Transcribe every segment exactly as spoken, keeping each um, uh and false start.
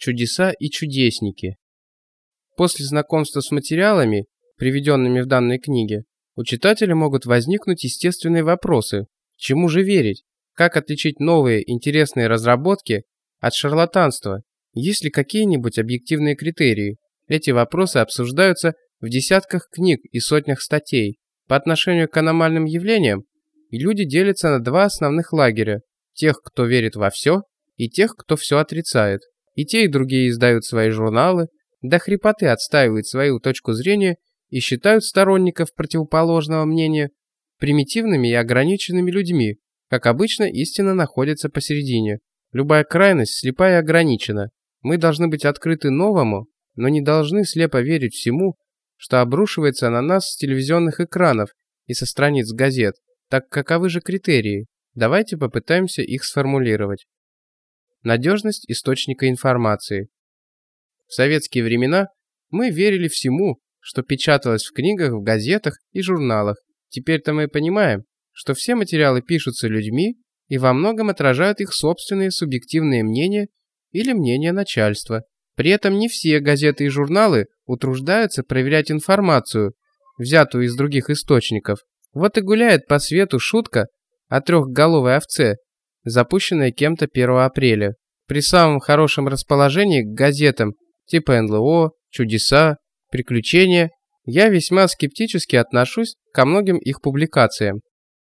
чудеса и чудесники. После знакомства с материалами, приведенными в данной книге, у читателя могут возникнуть естественные вопросы: чему же верить? Как отличить новые интересные разработки от шарлатанства? Есть ли какие-нибудь объективные критерии? Эти вопросы обсуждаются в десятках книг и сотнях статей. По отношению к аномальным явлениям люди делятся на два основных лагеря: тех, кто верит во все, и тех, кто все отрицает. И те, и другие издают свои журналы, до хрипоты отстаивают свою точку зрения и считают сторонников противоположного мнения примитивными и ограниченными людьми. Как обычно, истина находится посередине. Любая крайность слепа и ограничена. Мы должны быть открыты новому, но не должны слепо верить всему, что обрушивается на нас с телевизионных экранов и со страниц газет. Так каковы же критерии? Давайте попытаемся их сформулировать. Надежность источника информации. В советские времена мы верили всему, что печаталось в книгах, в газетах и журналах. Теперь-то мы понимаем, что все материалы пишутся людьми и во многом отражают их собственные субъективные мнения или мнения начальства. При этом не все газеты и журналы утруждаются проверять информацию, взятую из других источников. Вот и гуляет по свету шутка о трехголовой овце, запущенная кем-то первого апреля. При самом хорошем расположении к газетам типа эн эл о, «Чудеса», «Приключения» я весьма скептически отношусь ко многим их публикациям.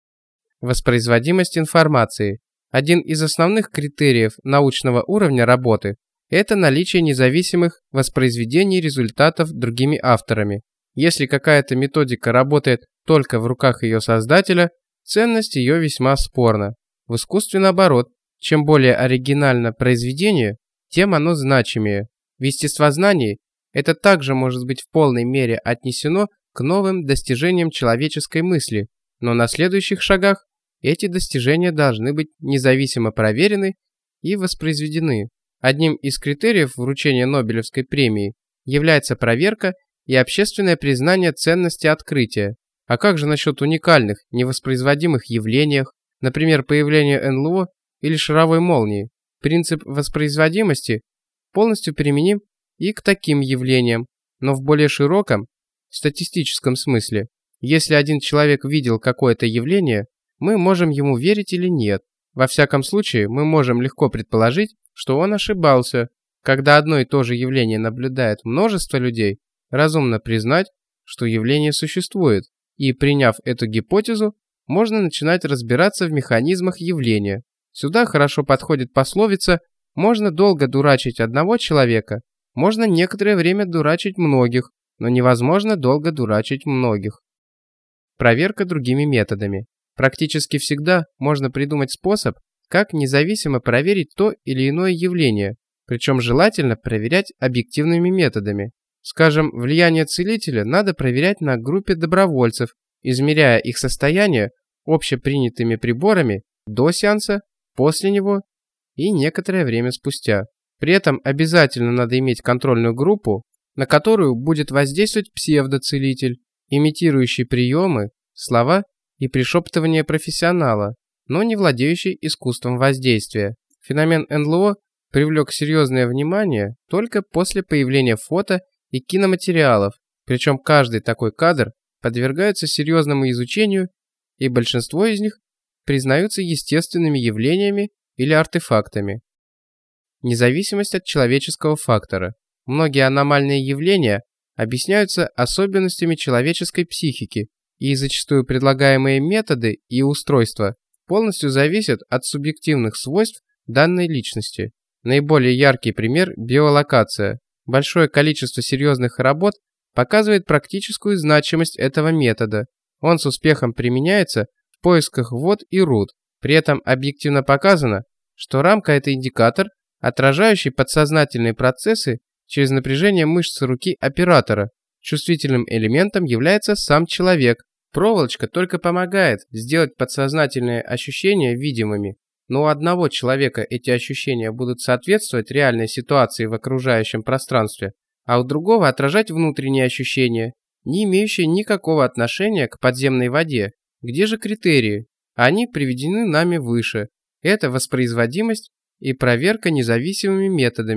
Воспроизводимость информации. Один из основных критериев научного уровня работы – это наличие независимых воспроизведений результатов другими авторами. Если какая-то методика работает только в руках ее создателя, ценность ее весьма спорна. В искусстве наоборот, чем более оригинально произведение, тем оно значимее. В естествознании это также может быть в полной мере отнесено к новым достижениям человеческой мысли, но на следующих шагах эти достижения должны быть независимо проверены и воспроизведены. Одним из критериев вручения Нобелевской премии является проверка и общественное признание ценности открытия. А как же насчет уникальных, невоспроизводимых явлениях, например, появления эн эл о или шаровой молнии? Принцип воспроизводимости полностью применим и к таким явлениям, но в более широком, статистическом смысле. Если один человек видел какое-то явление, мы можем ему верить или нет. Во всяком случае, мы можем легко предположить, что он ошибался. Когда одно и то же явление наблюдает множество людей, разумно признать, что явление существует, и, приняв эту гипотезу, можно начинать разбираться в механизмах явления. Сюда хорошо подходит пословица: можно долго дурачить одного человека, можно некоторое время дурачить многих, но невозможно долго дурачить многих. Проверка другими методами. Практически всегда можно придумать способ, как независимо проверить то или иное явление, причем желательно проверять объективными методами. Скажем, влияние целителя надо проверять на группе добровольцев, измеряя их состояние общепринятыми приборами до сеанса, после него и некоторое время спустя. При этом обязательно надо иметь контрольную группу, на которую будет воздействовать псевдоцелитель, имитирующий приемы, слова и пришептывания профессионала, но не владеющий искусством воздействия. Феномен эн эл о привлек серьезное внимание только после появления фото и киноматериалов, причем каждый такой кадр подвергается серьезному изучению, и большинство из них признаются естественными явлениями или артефактами. Независимость от человеческого фактора. Многие аномальные явления объясняются особенностями человеческой психики, и зачастую предлагаемые методы и устройства полностью зависят от субъективных свойств данной личности. Наиболее яркий пример – биолокация. Большое количество серьезных работ показывает практическую значимость этого метода. Он с успехом применяется в поисках вод и руд. При этом объективно показано, что рамка – это индикатор, отражающий подсознательные процессы через напряжение мышц руки оператора. Чувствительным элементом является сам человек. Проволочка только помогает сделать подсознательные ощущения видимыми, но у одного человека эти ощущения будут соответствовать реальной ситуации в окружающем пространстве, а у другого отражать внутренние ощущения, не имеющие никакого отношения к подземной воде. Где же критерии? Они приведены нами выше. Это воспроизводимость и проверка независимыми методами.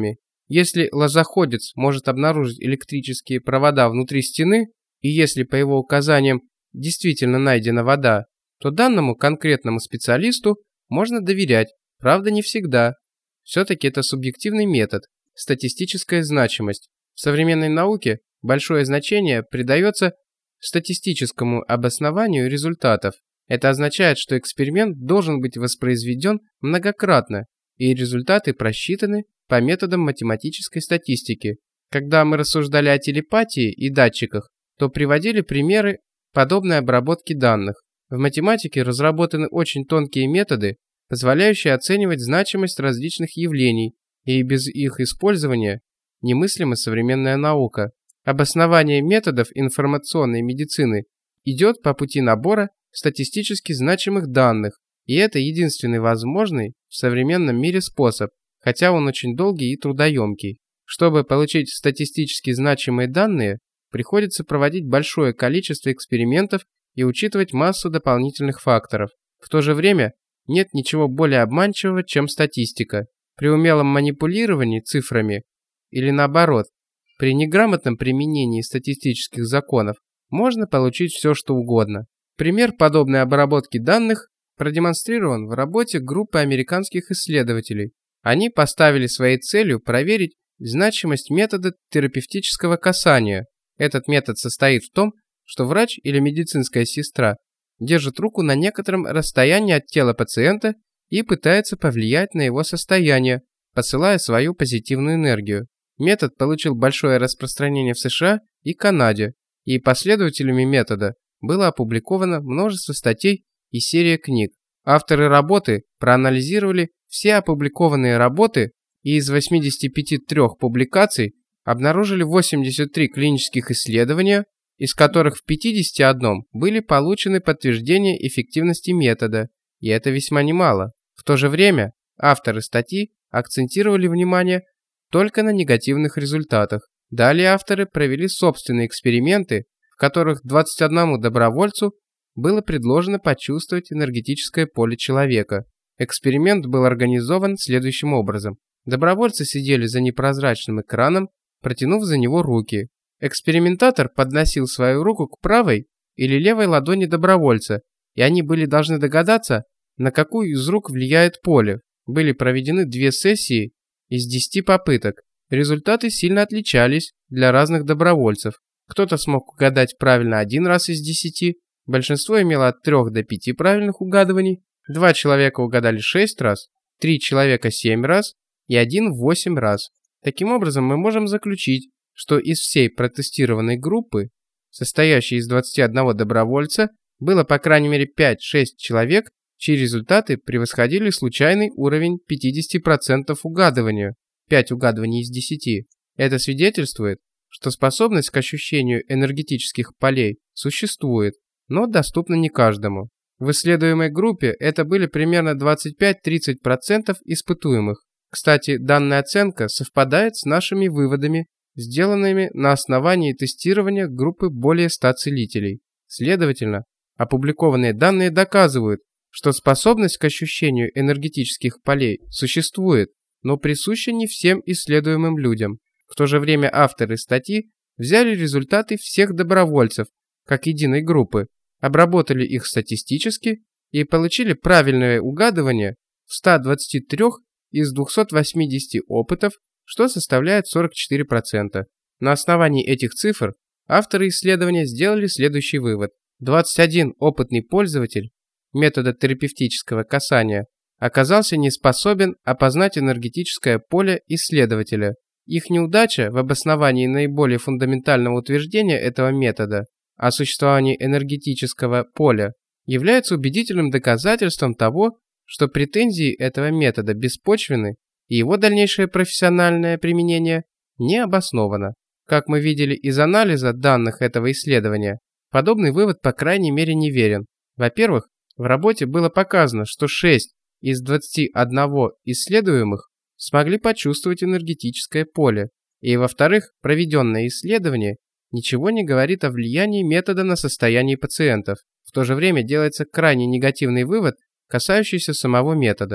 Если лозоходец может обнаружить электрические провода внутри стены, и если по его указаниям действительно найдена вода, то данному конкретному специалисту можно доверять, правда не всегда. Все-таки это субъективный метод, статистическая значимость. В современной науке большое значение придается статистическому обоснованию результатов. Это означает, что эксперимент должен быть воспроизведен многократно, и результаты просчитаны по методам математической статистики. Когда мы рассуждали о телепатии и датчиках, то приводили примеры подобной обработки данных. В математике разработаны очень тонкие методы, позволяющие оценивать значимость различных явлений, и без их использования немыслима современная наука. Обоснование методов информационной медицины идет по пути набора статистически значимых данных, и это единственный возможный в современном мире способ, хотя он очень долгий и трудоемкий. Чтобы получить статистически значимые данные, приходится проводить большое количество экспериментов и учитывать массу дополнительных факторов. В то же время нет ничего более обманчивого, чем статистика. При умелом манипулировании цифрами или наоборот, при неграмотном применении статистических законов можно получить все, что угодно. Пример подобной обработки данных продемонстрирован в работе группы американских исследователей. Они поставили своей целью проверить значимость метода терапевтического касания. Этот метод состоит в том, что врач или медицинская сестра держит руку на некотором расстоянии от тела пациента и пытается повлиять на его состояние, посылая свою позитивную энергию. Метод получил большое распространение в США и Канаде, и последователями метода было опубликовано множество статей и серия книг. Авторы работы проанализировали все опубликованные работы и из восьмидесяти трёх публикаций обнаружили восемьдесят три клинических исследования, из которых в пятидесяти одном были получены подтверждения эффективности метода, и это весьма немало. В то же время авторы статьи акцентировали внимание только на негативных результатах. Далее авторы провели собственные эксперименты, в которых двадцати одному добровольцу было предложено почувствовать энергетическое поле человека. Эксперимент был организован следующим образом. Добровольцы сидели за непрозрачным экраном, протянув за него руки. Экспериментатор подносил свою руку к правой или левой ладони добровольца, и они были должны догадаться, на какую из рук влияет поле. Были проведены две сессии из десяти попыток. Результаты сильно отличались для разных добровольцев. Кто-то смог угадать правильно один раз из десяти, большинство имело от трёх до пяти правильных угадываний, два человека угадали шесть раз, три человека семь раз и один восемь раз. Таким образом, мы можем заключить, что из всей протестированной группы, состоящей из двадцати одного добровольца, было по крайней мере пять-шесть человек, чьи результаты превосходили случайный уровень пятьдесят процентов угадывания, пять угадываний из десяти. Это свидетельствует, что способность к ощущению энергетических полей существует, но доступна не каждому. В исследуемой группе это были примерно двадцать пять-тридцать процентов испытуемых. Кстати, данная оценка совпадает с нашими выводами, сделанными на основании тестирования группы более ста целителей. Следовательно, опубликованные данные доказывают, что способность к ощущению энергетических полей существует, но присуща не всем исследуемым людям. В то же время авторы статьи взяли результаты всех добровольцев, как единой группы, обработали их статистически и получили правильное угадывание в ста двадцати трёх из двухсот восьмидесяти опытов, что составляет сорок четыре процента. На основании этих цифр авторы исследования сделали следующий вывод. двадцать один опытный пользователь метода терапевтического касания оказался не способен опознать энергетическое поле исследователя. Их неудача в обосновании наиболее фундаментального утверждения этого метода о существовании энергетического поля является убедительным доказательством того, что претензии этого метода беспочвены и его дальнейшее профессиональное применение не обосновано. Как мы видели из анализа данных этого исследования, подобный вывод по крайней мере неверен. Во-первых, в работе было показано, что шесть из двадцати одного исследуемых смогли почувствовать энергетическое поле, и во-вторых, проведенное исследование ничего не говорит о влиянии метода на состояние пациентов. В то же время делается крайне негативный вывод, касающийся самого метода.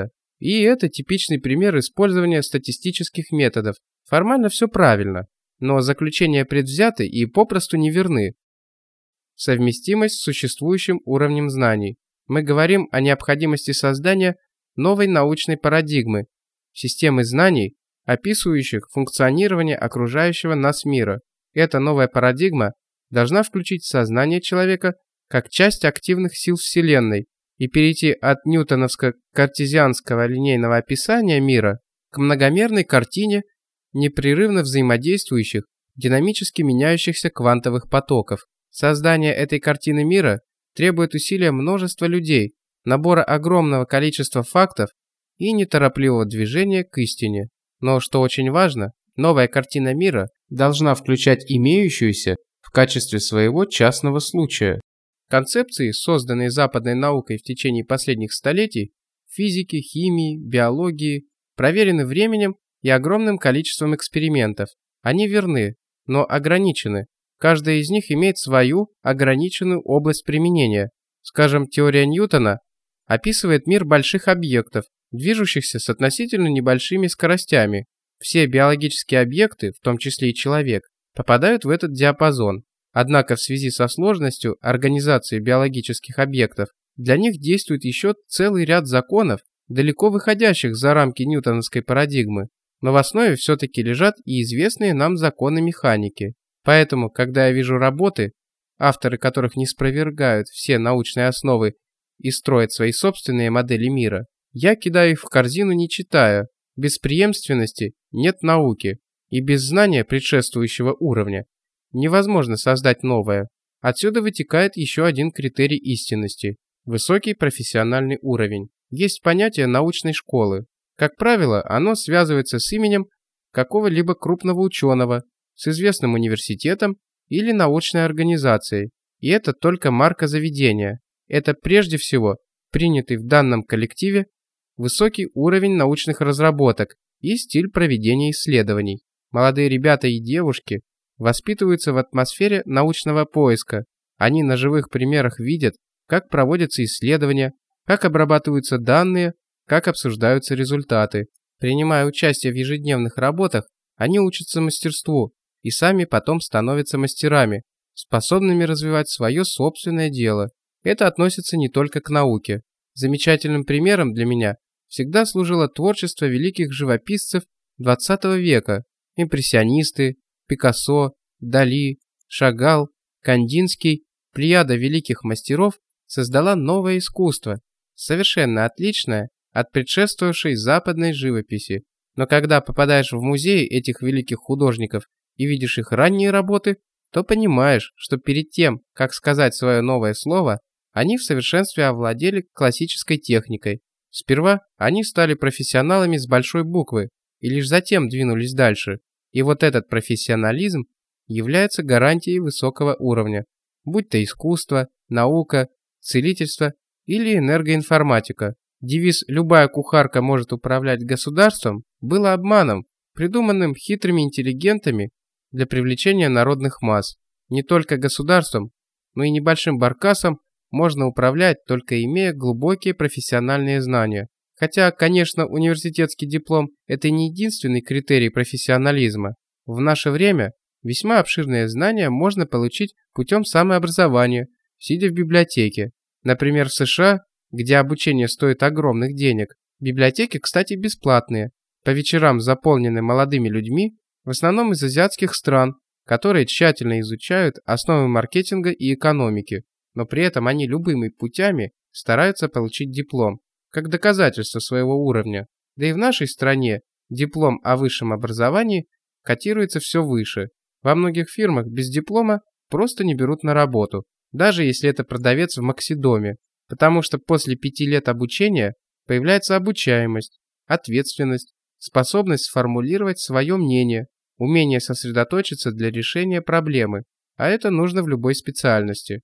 И это типичный пример использования статистических методов. Формально все правильно, но заключения предвзяты и попросту неверны. Совместимость с существующим уровнем знаний. Мы говорим о необходимости создания новой научной парадигмы, системы знаний, описывающих функционирование окружающего нас мира. Эта новая парадигма должна включить сознание человека как часть активных сил Вселенной и перейти от ньютоновско-картезианского линейного описания мира к многомерной картине непрерывно взаимодействующих, динамически меняющихся квантовых потоков. Создание этой картины мира требует усилия множества людей, набора огромного количества фактов и неторопливого движения к истине. Но, что очень важно, новая картина мира должна включать имеющуюся в качестве своего частного случая. Концепции, созданные западной наукой в течение последних столетий, физики, химии, биологии, проверены временем и огромным количеством экспериментов. Они верны, но ограничены. Каждая из них имеет свою ограниченную область применения. Скажем, теория Ньютона описывает мир больших объектов, движущихся с относительно небольшими скоростями. Все биологические объекты, в том числе и человек, попадают в этот диапазон. Однако в связи со сложностью организации биологических объектов, для них действует еще целый ряд законов, далеко выходящих за рамки ньютоновской парадигмы. Но в основе все-таки лежат и известные нам законы механики. Поэтому, когда я вижу работы, авторы которых не спровергают все научные основы и строят свои собственные модели мира, я кидаю их в корзину, не читая. Без преемственности нет науки, и без знания предшествующего уровня невозможно создать новое. Отсюда вытекает еще один критерий истинности – высокий профессиональный уровень. Есть понятие научной школы. Как правило, оно связывается с именем какого-либо крупного ученого, с известным университетом или научной организацией. И это только марка заведения. Это прежде всего принятый в данном коллективе высокий уровень научных разработок и стиль проведения исследований. Молодые ребята и девушки воспитываются в атмосфере научного поиска. Они на живых примерах видят, как проводятся исследования, как обрабатываются данные, как обсуждаются результаты. Принимая участие в ежедневных работах, они учатся мастерству и сами потом становятся мастерами, способными развивать свое собственное дело. Это относится не только к науке. Замечательным примером для меня всегда служило творчество великих живописцев двадцатого века. Импрессионисты, Пикассо, Дали, Шагал, Кандинский, плеяда великих мастеров создала новое искусство, совершенно отличное от предшествовавшей западной живописи. Но когда попадаешь в музей этих великих художников и видишь их ранние работы, то понимаешь, что перед тем, как сказать свое новое слово, они в совершенстве овладели классической техникой. Сперва они стали профессионалами с большой буквы и лишь затем двинулись дальше. И вот этот профессионализм является гарантией высокого уровня, будь то искусство, наука, целительство или энергоинформатика. Девиз «любая кухарка может управлять государством» был обманом, придуманным хитрыми интеллигентами для привлечения народных масс. Не только государством, но и небольшим баркасом можно управлять, только имея глубокие профессиональные знания. Хотя, конечно, университетский диплом – это не единственный критерий профессионализма. В наше время весьма обширные знания можно получить путем самообразования, сидя в библиотеке. Например, в США, где обучение стоит огромных денег. Библиотеки, кстати, бесплатные. По вечерам заполнены молодыми людьми, в основном из азиатских стран, которые тщательно изучают основы маркетинга и экономики, но при этом они любыми путями стараются получить диплом, как доказательство своего уровня. Да и в нашей стране диплом о высшем образовании котируется все выше. Во многих фирмах без диплома просто не берут на работу, даже если это продавец в Максидоме, потому что после пяти лет обучения появляется обучаемость, ответственность, способность сформулировать свое мнение, умение сосредоточиться для решения проблемы, а это нужно в любой специальности.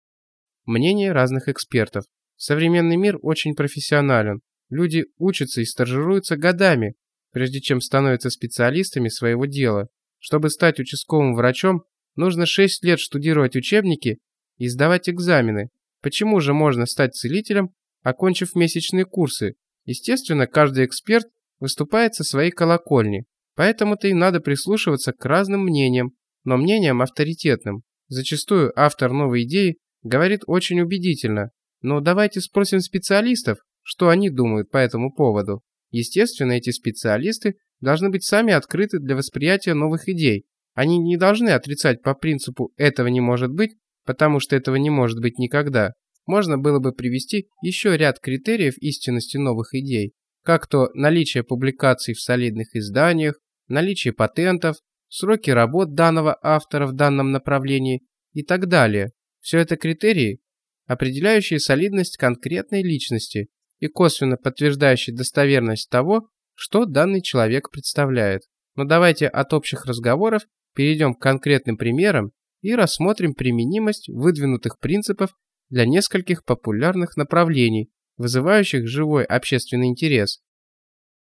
Мнение разных экспертов. Современный мир очень профессионален. Люди учатся и стажируются годами, прежде чем становятся специалистами своего дела. Чтобы стать участковым врачом, нужно шесть лет штудировать учебники и сдавать экзамены. Почему же можно стать целителем, окончив месячные курсы, Естественно, каждый эксперт выступает со своей колокольни, поэтому-то и надо прислушиваться к разным мнениям, но мнениям авторитетным. Зачастую автор новой идеи говорит очень убедительно, но давайте спросим специалистов, что они думают по этому поводу. Естественно, эти специалисты должны быть сами открыты для восприятия новых идей. Они не должны отрицать по принципу «этого не может быть», потому что этого не может быть никогда. Можно было бы привести еще ряд критериев истинности новых идей, как то наличие публикаций в солидных изданиях, наличие патентов, сроки работ данного автора в данном направлении и так далее. Все это критерии, определяющие солидность конкретной личности и косвенно подтверждающие достоверность того, что данный человек представляет. Но давайте от общих разговоров перейдем к конкретным примерам и рассмотрим применимость выдвинутых принципов для нескольких популярных направлений, вызывающих живой общественный интерес.